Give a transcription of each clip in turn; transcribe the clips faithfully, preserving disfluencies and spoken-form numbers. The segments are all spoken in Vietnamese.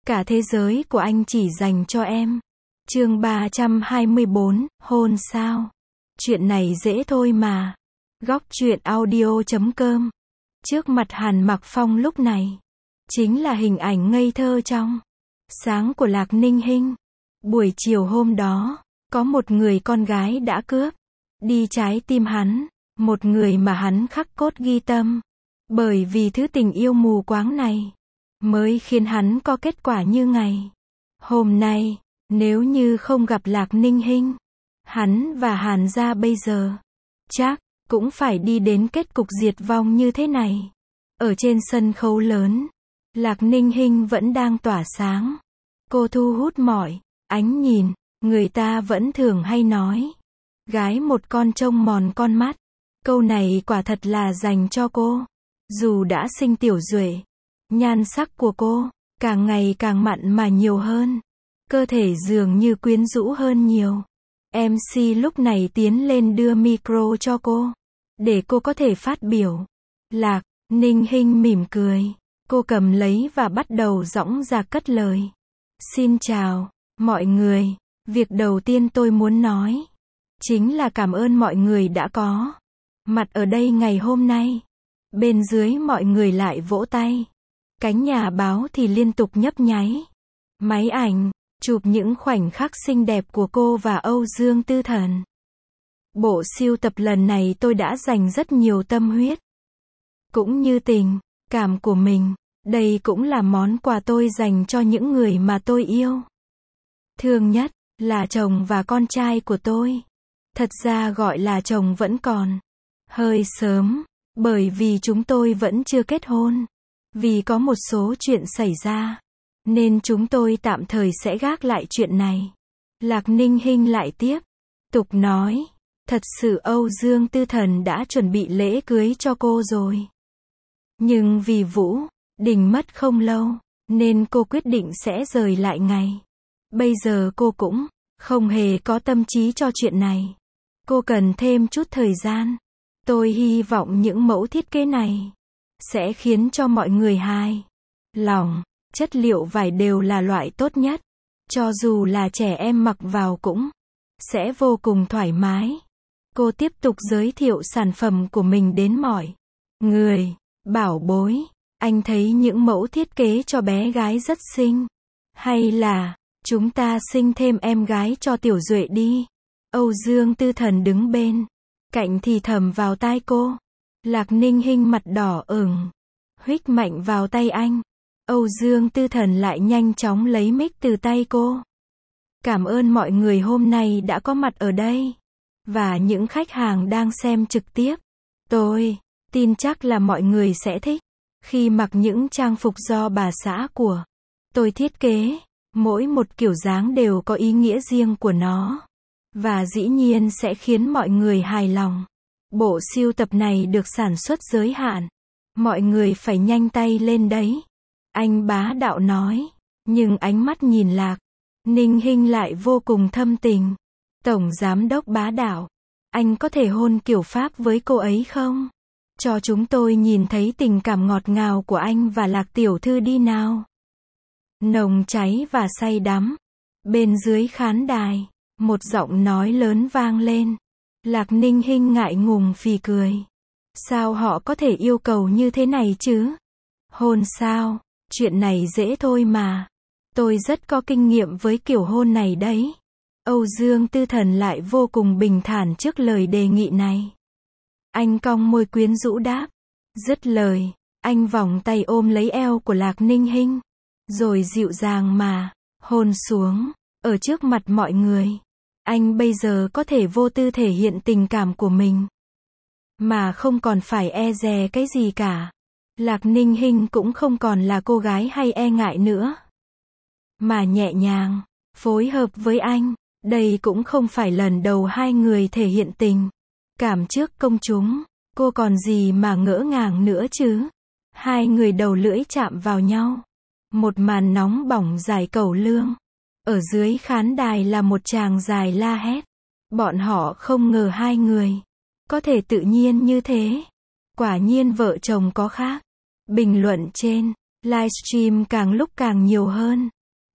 Cả thế giới của anh chỉ dành cho em. Chương ba trăm hai mươi bốn, hôn sao? Chuyện này dễ thôi mà. Góc truyện audio chấm com. Trước mặt Hàn Mặc Phong lúc này, chính là hình ảnh ngây thơ trong sáng của Lạc Ninh Hinh. Buổi chiều hôm đó, có một người con gái đã cướp đi trái tim hắn, một người mà hắn khắc cốt ghi tâm. Bởi vì thứ tình yêu mù quáng này, mới khiến hắn có kết quả như ngày hôm nay. Nếu như không gặp Lạc Ninh Hinh, hắn và Hàn gia bây giờ chắc cũng phải đi đến kết cục diệt vong như thế này. Ở trên sân khấu lớn, Lạc Ninh Hinh vẫn đang tỏa sáng. Cô thu hút mọi ánh nhìn. Người ta vẫn thường hay nói, gái một con trông mòn con mắt. Câu này quả thật là dành cho cô. Dù đã sinh tiểu duệ, nhan sắc của cô càng ngày càng mặn mà nhiều hơn. Cơ thể dường như quyến rũ hơn nhiều. em xê lúc này tiến lên đưa micro cho cô, để cô có thể phát biểu. Lạc Ninh Hinh mỉm cười. Cô cầm lấy và bắt đầu dõng dạc cất lời. Xin chào, mọi người. Việc đầu tiên tôi muốn nói, chính là cảm ơn mọi người đã có mặt ở đây ngày hôm nay. Bên dưới mọi người lại vỗ tay. Cánh nhà báo thì liên tục nhấp nháy máy ảnh, chụp những khoảnh khắc xinh đẹp của cô và Âu Dương Tư Thần. Bộ sưu tập lần này tôi đã dành rất nhiều tâm huyết, cũng như tình cảm của mình. Đây cũng là món quà tôi dành cho những người mà tôi yêu thương nhất, là chồng và con trai của tôi. Thật ra gọi là chồng vẫn còn hơi sớm, bởi vì chúng tôi vẫn chưa kết hôn. Vì có một số chuyện xảy ra, nên chúng tôi tạm thời sẽ gác lại chuyện này. Lạc Ninh Hinh lại tiếp tục nói, thật sự Âu Dương Tư Thần đã chuẩn bị lễ cưới cho cô rồi. Nhưng vì Vũ Đình mất không lâu, nên cô quyết định sẽ rời lại ngày. Bây giờ cô cũng không hề có tâm trí cho chuyện này. Cô cần thêm chút thời gian. Tôi hy vọng những mẫu thiết kế này sẽ khiến cho mọi người hài lòng. Chất liệu vải đều là loại tốt nhất. Cho dù là trẻ em mặc vào cũng sẽ vô cùng thoải mái. Cô tiếp tục giới thiệu sản phẩm của mình đến mọi người. Bảo bối, anh thấy những mẫu thiết kế cho bé gái rất xinh. Hay là chúng ta sinh thêm em gái cho tiểu duệ đi. Âu Dương Tư Thần đứng bên cạnh thì thầm vào tai cô. Lạc Ninh Hinh mặt đỏ ửng, huých mạnh vào tay anh. Âu Dương Tư Thần lại nhanh chóng lấy mic từ tay cô. Cảm ơn mọi người hôm nay đã có mặt ở đây, và những khách hàng đang xem trực tiếp. Tôi tin chắc là mọi người sẽ thích khi mặc những trang phục do bà xã của tôi thiết kế. Mỗi một kiểu dáng đều có ý nghĩa riêng của nó, và dĩ nhiên sẽ khiến mọi người hài lòng. Bộ sưu tập này được sản xuất giới hạn. Mọi người phải nhanh tay lên đấy. Anh bá đạo nói. Nhưng ánh mắt nhìn Lạc Ninh Hinh lại vô cùng thâm tình. Tổng giám đốc bá đạo, anh có thể hôn kiểu Pháp với cô ấy không? Cho chúng tôi nhìn thấy tình cảm ngọt ngào của anh và Lạc tiểu thư đi nào. Nồng cháy và say đắm. Bên dưới khán đài, một giọng nói lớn vang lên. Lạc Ninh Hinh ngại ngùng phì cười. Sao họ có thể yêu cầu như thế này chứ? Hôn sao? Chuyện này dễ thôi mà. Tôi rất có kinh nghiệm với kiểu hôn này đấy. Âu Dương Tư Thần lại vô cùng bình thản trước lời đề nghị này. Anh cong môi quyến rũ đáp. Dứt lời, anh vòng tay ôm lấy eo của Lạc Ninh Hinh, rồi dịu dàng mà hôn xuống. Ở trước mặt mọi người, anh bây giờ có thể vô tư thể hiện tình cảm của mình, mà không còn phải e dè cái gì cả. Lạc Ninh Hinh cũng không còn là cô gái hay e ngại nữa, mà nhẹ nhàng phối hợp với anh. Đây cũng không phải lần đầu hai người thể hiện tình cảm trước công chúng. Cô còn gì mà ngỡ ngàng nữa chứ? Hai người đầu lưỡi chạm vào nhau. Một màn nóng bỏng dài cẩu lương. Ở dưới khán đài là một chàng dài la hét. Bọn họ không ngờ hai người có thể tự nhiên như thế. Quả nhiên vợ chồng có khác. Bình luận trên livestream càng lúc càng nhiều hơn.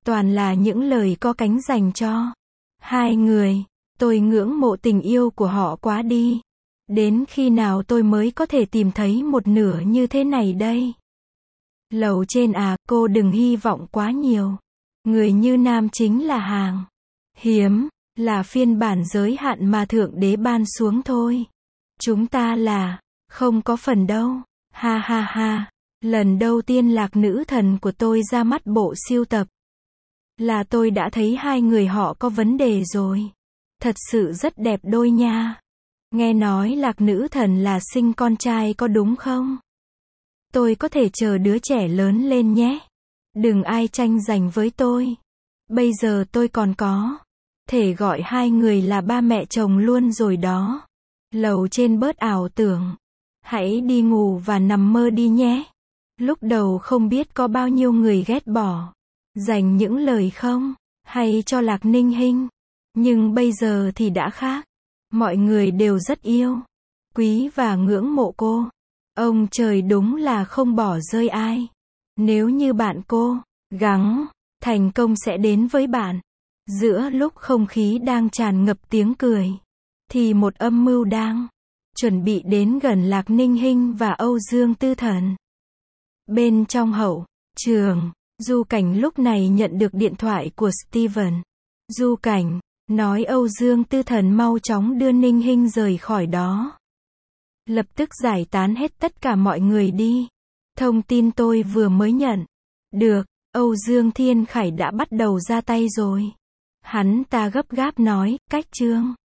Toàn là những lời có cánh dành cho hai người. Tôi ngưỡng mộ tình yêu của họ quá đi. Đến khi nào tôi mới có thể tìm thấy một nửa như thế này đây? Lầu trên à, cô đừng hy vọng quá nhiều. Người như Nam chính là hàng hiếm, là phiên bản giới hạn mà Thượng Đế ban xuống thôi. Chúng ta là không có phần đâu. Ha ha ha. Lần đầu tiên Lạc Nữ Thần của tôi ra mắt bộ sưu tập, là tôi đã thấy hai người họ có vấn đề rồi. Thật sự rất đẹp đôi nha. Nghe nói Lạc Nữ Thần là sinh con trai có đúng không? Tôi có thể chờ đứa trẻ lớn lên nhé. Đừng ai tranh giành với tôi. Bây giờ tôi còn có thể gọi hai người là ba mẹ chồng luôn rồi đó. Lầu trên bớt ảo tưởng. Hãy đi ngủ và nằm mơ đi nhé. Lúc đầu không biết có bao nhiêu người ghét bỏ, dành những lời không hay cho Lạc Ninh Hinh. Nhưng bây giờ thì đã khác. Mọi người đều rất yêu, quý và ngưỡng mộ cô. Ông trời đúng là không bỏ rơi ai. Nếu như bạn cố gắng, thành công sẽ đến với bạn. Giữa lúc không khí đang tràn ngập tiếng cười, thì một âm mưu đang chuẩn bị đến gần Lạc Ninh Hinh và Âu Dương Tư Thần. Bên trong hậu trường, Du Cảnh lúc này nhận được điện thoại của Steven. Du Cảnh nói Âu Dương Tư Thần mau chóng đưa Ninh Hinh rời khỏi đó. Lập tức giải tán hết tất cả mọi người đi. Thông tin tôi vừa mới nhận được, Âu Dương Thiên Khải đã bắt đầu ra tay rồi. Hắn ta gấp gáp nói, cách chương